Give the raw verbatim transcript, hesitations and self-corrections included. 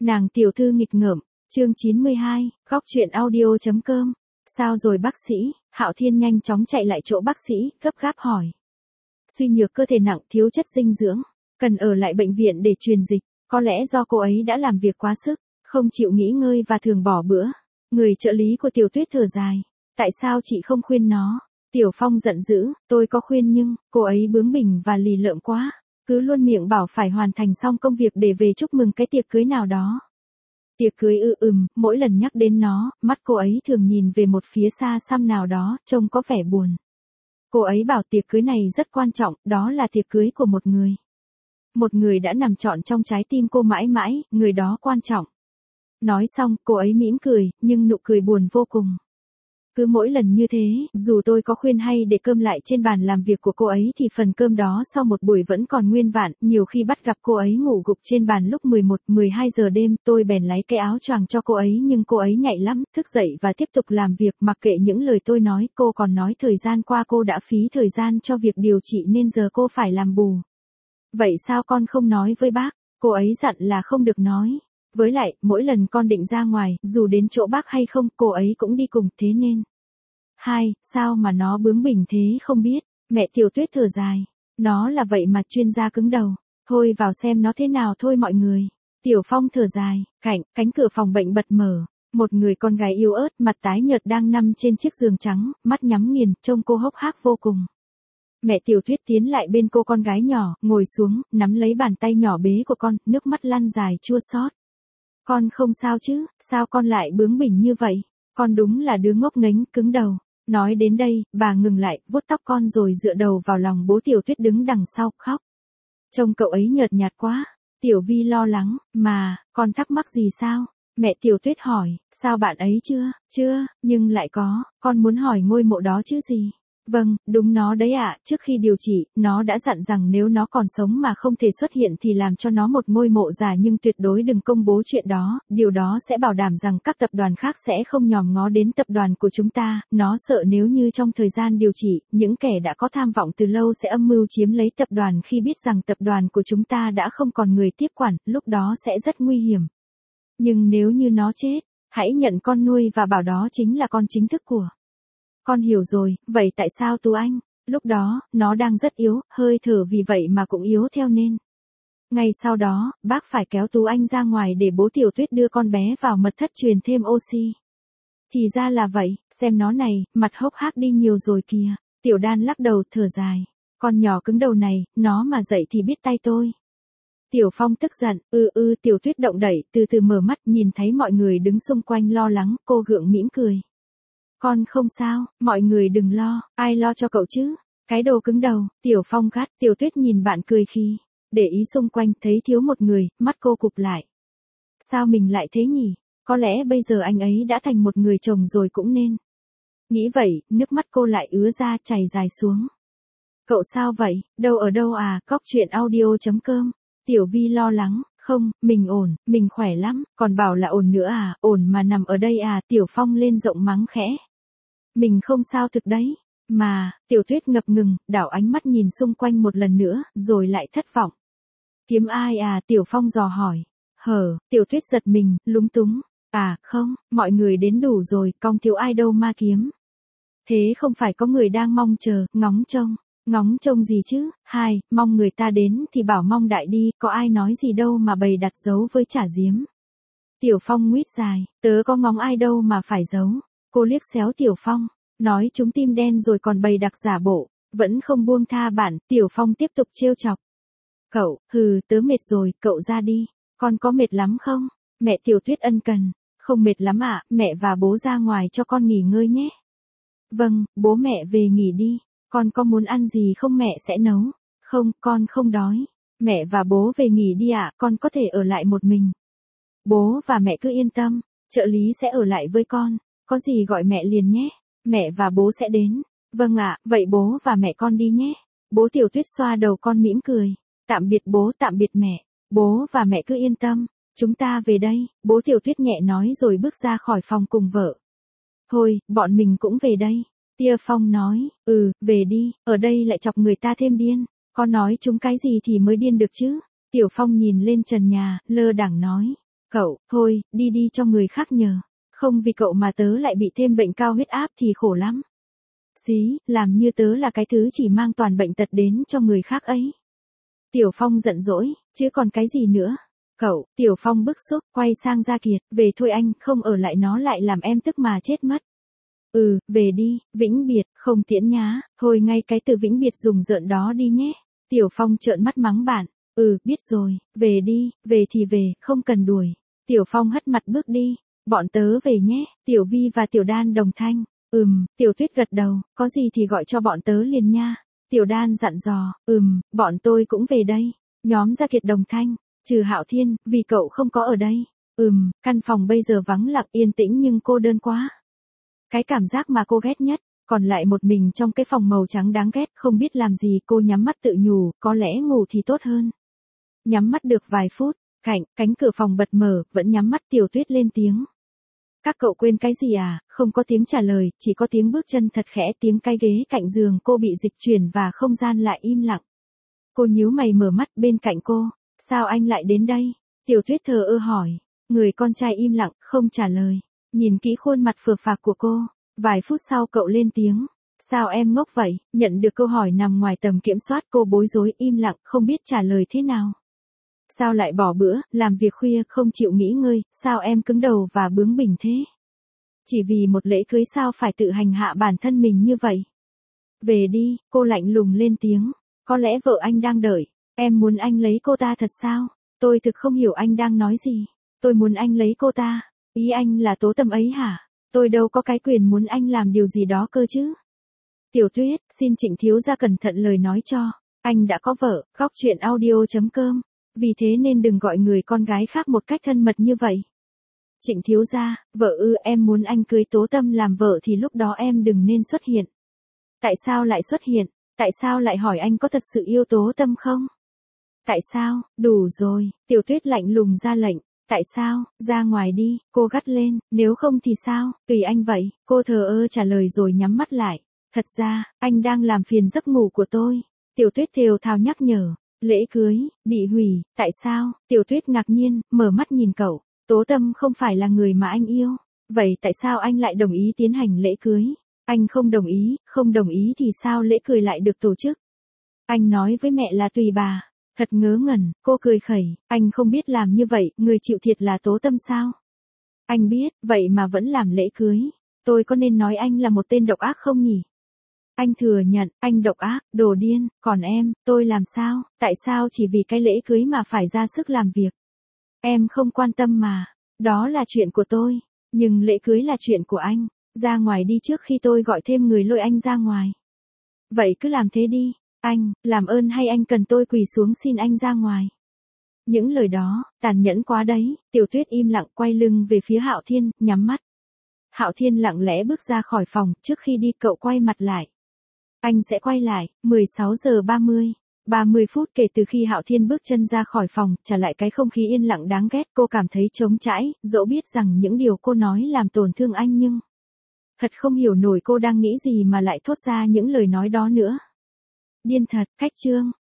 Nàng tiểu thư nghịch ngợm, chương chín mươi hai, góc truyện audio chấm com. Sao rồi bác sĩ? Hạo Thiên nhanh chóng chạy lại chỗ bác sĩ, gấp gáp hỏi. Suy nhược cơ thể nặng, thiếu chất dinh dưỡng, cần ở lại bệnh viện để truyền dịch, có lẽ do cô ấy đã làm việc quá sức, không chịu nghỉ ngơi và thường bỏ bữa. Người trợ lý của Tiểu Tuyết thở dài, tại sao chị không khuyên nó? Tiểu Phong giận dữ, tôi có khuyên nhưng, cô ấy bướng bỉnh và lì lợm quá, cứ luôn miệng bảo phải hoàn thành xong công việc để về chúc mừng cái tiệc cưới nào đó. Tiệc cưới ư ừm, mỗi lần nhắc đến nó, mắt cô ấy thường nhìn về một phía xa xăm nào đó, trông có vẻ buồn. Cô ấy bảo tiệc cưới này rất quan trọng, đó là tiệc cưới của một người. Một người đã nằm trọn trong trái tim cô mãi mãi, người đó quan trọng. Nói xong, cô ấy mỉm cười, nhưng nụ cười buồn vô cùng. Cứ mỗi lần như thế, dù tôi có khuyên hay để cơm lại trên bàn làm việc của cô ấy thì phần cơm đó sau một buổi vẫn còn nguyên vạn, nhiều khi bắt gặp cô ấy ngủ gục trên bàn lúc mười một, mười hai giờ đêm, tôi bèn lấy cái áo choàng cho cô ấy nhưng cô ấy nhạy lắm, thức dậy và tiếp tục làm việc mặc kệ những lời tôi nói, cô còn nói thời gian qua cô đã phí thời gian cho việc điều trị nên giờ cô phải làm bù. Vậy sao con không nói với bác? Cô ấy dặn là không được nói. Với lại, mỗi lần con định ra ngoài, dù đến chỗ bác hay không, cô ấy cũng đi cùng, thế nên. Hai, sao mà nó bướng bỉnh thế không biết, mẹ Tiểu Tuyết thở dài. Nó là vậy mà chuyên gia cứng đầu. Thôi vào xem nó thế nào thôi mọi người. Tiểu Phong thở dài, cạnh, cánh cửa phòng bệnh bật mở. Một người con gái yếu ớt, mặt tái nhợt đang nằm trên chiếc giường trắng, mắt nhắm nghiền, trông cô hốc hác vô cùng. Mẹ Tiểu Tuyết tiến lại bên cô con gái nhỏ, ngồi xuống, nắm lấy bàn tay nhỏ bế của con, nước mắt lăn dài chua xót. Con không sao chứ, sao con lại bướng bỉnh như vậy? Con đúng là đứa ngốc nghếch, cứng đầu. Nói đến đây, bà ngừng lại, vuốt tóc con rồi dựa đầu vào lòng bố Tiểu Tuyết đứng đằng sau, khóc. Trông cậu ấy nhợt nhạt quá. Tiểu Vi lo lắng, mà, con thắc mắc gì sao? Mẹ Tiểu Tuyết hỏi, sao bạn ấy chưa? Chưa, nhưng lại có, con muốn hỏi ngôi mộ đó chứ gì? Vâng, đúng nó đấy ạ, trước khi điều trị, nó đã dặn rằng nếu nó còn sống mà không thể xuất hiện thì làm cho nó một ngôi mộ già nhưng tuyệt đối đừng công bố chuyện đó, điều đó sẽ bảo đảm rằng các tập đoàn khác sẽ không nhòm ngó đến tập đoàn của chúng ta, nó sợ nếu như trong thời gian điều trị, những kẻ đã có tham vọng từ lâu sẽ âm mưu chiếm lấy tập đoàn khi biết rằng tập đoàn của chúng ta đã không còn người tiếp quản, lúc đó sẽ rất nguy hiểm. Nhưng nếu như nó chết, hãy nhận con nuôi và bảo đó chính là con chính thức của. Con hiểu rồi, vậy tại sao Tú Anh? Lúc đó, nó đang rất yếu, hơi thở vì vậy mà cũng yếu theo nên. Ngay sau đó, bác phải kéo Tú Anh ra ngoài để bố Tiểu Tuyết đưa con bé vào mật thất truyền thêm oxy. Thì ra là vậy, xem nó này, mặt hốc hác đi nhiều rồi kìa. Tiểu Đan lắc đầu thở dài. Con nhỏ cứng đầu này, nó mà dậy thì biết tay tôi. Tiểu Phong tức giận, ư ư Tiểu Tuyết động đẩy, từ từ mở mắt nhìn thấy mọi người đứng xung quanh lo lắng, cô gượng mỉm cười. Con không sao, mọi người đừng lo, ai lo cho cậu chứ? Cái đồ cứng đầu, Tiểu Phong gắt, Tiểu Tuyết nhìn bạn cười khi, để ý xung quanh thấy thiếu một người, mắt cô cụp lại. Sao mình lại thế nhỉ? Có lẽ bây giờ anh ấy đã thành một người chồng rồi cũng nên. Nghĩ vậy, nước mắt cô lại ứa ra chảy dài xuống. Cậu sao vậy, đâu ở đâu à, góc truyện audio chấm com. Tiểu Vi lo lắng, không, mình ổn, mình khỏe lắm, còn bảo là ổn nữa à, ổn mà nằm ở đây à, Tiểu Phong lên giọng mắng khẽ. Mình không sao thực đấy, mà, Tiểu Tuyết ngập ngừng, đảo ánh mắt nhìn xung quanh một lần nữa, rồi lại thất vọng. Kiếm ai à, Tiểu Phong dò hỏi. Hở, Tiểu Tuyết giật mình, lúng túng. À, không, mọi người đến đủ rồi, cong thiếu ai đâu ma kiếm. Thế không phải có người đang mong chờ, ngóng trông. Ngóng trông gì chứ, hai, mong người ta đến thì bảo mong đại đi, có ai nói gì đâu mà bày đặt giấu với trả giếm. Tiểu Phong nguyết dài, tớ có ngóng ai đâu mà phải giấu. Cô liếc xéo Tiểu Phong, nói chúng tim đen rồi còn bày đặt giả bộ, vẫn không buông tha bản, Tiểu Phong tiếp tục trêu chọc. Cậu, hừ, tớ mệt rồi, cậu ra đi, con có mệt lắm không? Mẹ Tiểu Tuyết ân cần, không mệt lắm ạ, mẹ và bố ra ngoài cho con nghỉ ngơi nhé. Vâng, bố mẹ về nghỉ đi. Con có muốn ăn gì không mẹ sẽ nấu? Không, con không đói. Mẹ và bố về nghỉ đi ạ, con có thể ở lại một mình. Bố và mẹ cứ yên tâm, trợ lý sẽ ở lại với con. Có gì gọi mẹ liền nhé. Mẹ và bố sẽ đến. Vâng ạ, vậy bố và mẹ con đi nhé. Bố Tiểu Tuyết xoa đầu con mỉm cười. Tạm biệt bố, tạm biệt mẹ. Bố và mẹ cứ yên tâm. Chúng ta về đây, bố Tiểu Tuyết nhẹ nói rồi bước ra khỏi phòng cùng vợ. Thôi, bọn mình cũng về đây. Tia Phong nói, ừ, về đi, ở đây lại chọc người ta thêm điên. Con nói chúng cái gì thì mới điên được chứ? Tiểu Phong nhìn lên trần nhà, lơ đãng nói. Cậu, thôi, đi đi cho người khác nhờ. Không vì cậu mà tớ lại bị thêm bệnh cao huyết áp thì khổ lắm. Xí, làm như tớ là cái thứ chỉ mang toàn bệnh tật đến cho người khác ấy. Tiểu Phong giận dỗi, chứ còn cái gì nữa. Cậu, Tiểu Phong bức xúc, quay sang Gia Kiệt, về thôi anh, không ở lại nó lại làm em tức mà chết mất. Ừ, về đi, vĩnh biệt, không tiễn nhá, thôi ngay cái từ vĩnh biệt dùng rợn đó đi nhé. Tiểu Phong trợn mắt mắng bạn, ừ, biết rồi, về đi, về thì về, không cần đuổi. Tiểu Phong hất mặt bước đi, bọn tớ về nhé, Tiểu Vi và Tiểu Đan đồng thanh, ừm, Tiểu Tuyết gật đầu, có gì thì gọi cho bọn tớ liền nha. Tiểu Đan dặn dò, ừm, bọn tôi cũng về đây. Nhóm Gia Kiệt đồng thanh, trừ Hạo Thiên, vì cậu không có ở đây. Ừm, căn phòng bây giờ vắng lặng yên tĩnh nhưng cô đơn quá. Cái cảm giác mà cô ghét nhất, còn lại một mình trong cái phòng màu trắng đáng ghét, không biết làm gì, cô nhắm mắt tự nhủ, có lẽ ngủ thì tốt hơn. Nhắm mắt được vài phút, cạnh, cánh cửa phòng bật mở, vẫn nhắm mắt Tiểu Tuyết lên tiếng. Các cậu quên cái gì à, không có tiếng trả lời, chỉ có tiếng bước chân thật khẽ, tiếng cái ghế cạnh giường cô bị dịch chuyển và không gian lại im lặng. Cô nhíu mày mở mắt bên cạnh cô, sao anh lại đến đây? Tiểu Tuyết thờ ơ hỏi, người con trai im lặng, không trả lời, nhìn kỹ khuôn mặt phờ phạc của cô, vài phút sau cậu lên tiếng, sao em ngốc vậy? Nhận được câu hỏi nằm ngoài tầm kiểm soát cô bối rối im lặng, không biết trả lời thế nào. Sao lại bỏ bữa, làm việc khuya không chịu nghỉ ngơi, sao em cứng đầu và bướng bỉnh thế? Chỉ vì một lễ cưới sao phải tự hành hạ bản thân mình như vậy? Về đi, cô lạnh lùng lên tiếng, có lẽ vợ anh đang đợi, em muốn anh lấy cô ta thật sao? Tôi thực không hiểu anh đang nói gì, tôi muốn anh lấy cô ta, ý anh là Tố Tâm ấy hả? Tôi đâu có cái quyền muốn anh làm điều gì đó cơ chứ. Tiểu Tuyết, xin Trịnh thiếu gia cẩn thận lời nói cho, anh đã có vợ, góc truyện audio chấm com. Vì thế nên đừng gọi người con gái khác một cách thân mật như vậy. Trịnh thiếu gia, vợ ư, em muốn anh cưới Tố Tâm làm vợ thì lúc đó em đừng nên xuất hiện. Tại sao lại xuất hiện? Tại sao lại hỏi anh có thật sự yêu Tố Tâm không? Tại sao? Đủ rồi, Tiểu Tuyết lạnh lùng ra lệnh. Tại sao? Ra ngoài đi, cô gắt lên, nếu không thì sao? Tùy anh vậy, cô thờ ơ trả lời rồi nhắm mắt lại. Thật ra, anh đang làm phiền giấc ngủ của tôi. Tiểu Tuyết thều thào nhắc nhở. Lễ cưới, bị hủy, tại sao? Tiểu Tuyết ngạc nhiên, mở mắt nhìn cậu. Tố Tâm không phải là người mà anh yêu. Vậy tại sao anh lại đồng ý tiến hành lễ cưới? Anh không đồng ý, không đồng ý thì sao lễ cưới lại được tổ chức? Anh nói với mẹ là tùy bà. Thật ngớ ngẩn, cô cười khẩy, anh không biết làm như vậy, người chịu thiệt là Tố Tâm sao? Anh biết, vậy mà vẫn làm lễ cưới. Tôi có nên nói anh là một tên độc ác không nhỉ? Anh thừa nhận, anh độc ác, đồ điên, còn em, tôi làm sao, tại sao chỉ vì cái lễ cưới mà phải ra sức làm việc? Em không quan tâm mà, đó là chuyện của tôi, nhưng lễ cưới là chuyện của anh, ra ngoài đi trước khi tôi gọi thêm người lôi anh ra ngoài. Vậy cứ làm thế đi, anh, làm ơn hay anh cần tôi quỳ xuống xin anh ra ngoài? Những lời đó, tàn nhẫn quá đấy, Tiểu Tuyết im lặng quay lưng về phía Hạo Thiên, nhắm mắt. Hạo Thiên lặng lẽ bước ra khỏi phòng, trước khi đi cậu quay mặt lại. Anh sẽ quay lại, mười sáu giờ ba mươi. ba mươi phút kể từ khi Hạo Thiên bước chân ra khỏi phòng, trả lại cái không khí yên lặng đáng ghét, cô cảm thấy trống trải, dẫu biết rằng những điều cô nói làm tổn thương anh nhưng... Thật không hiểu nổi cô đang nghĩ gì mà lại thốt ra những lời nói đó nữa. Điên thật, cách chương.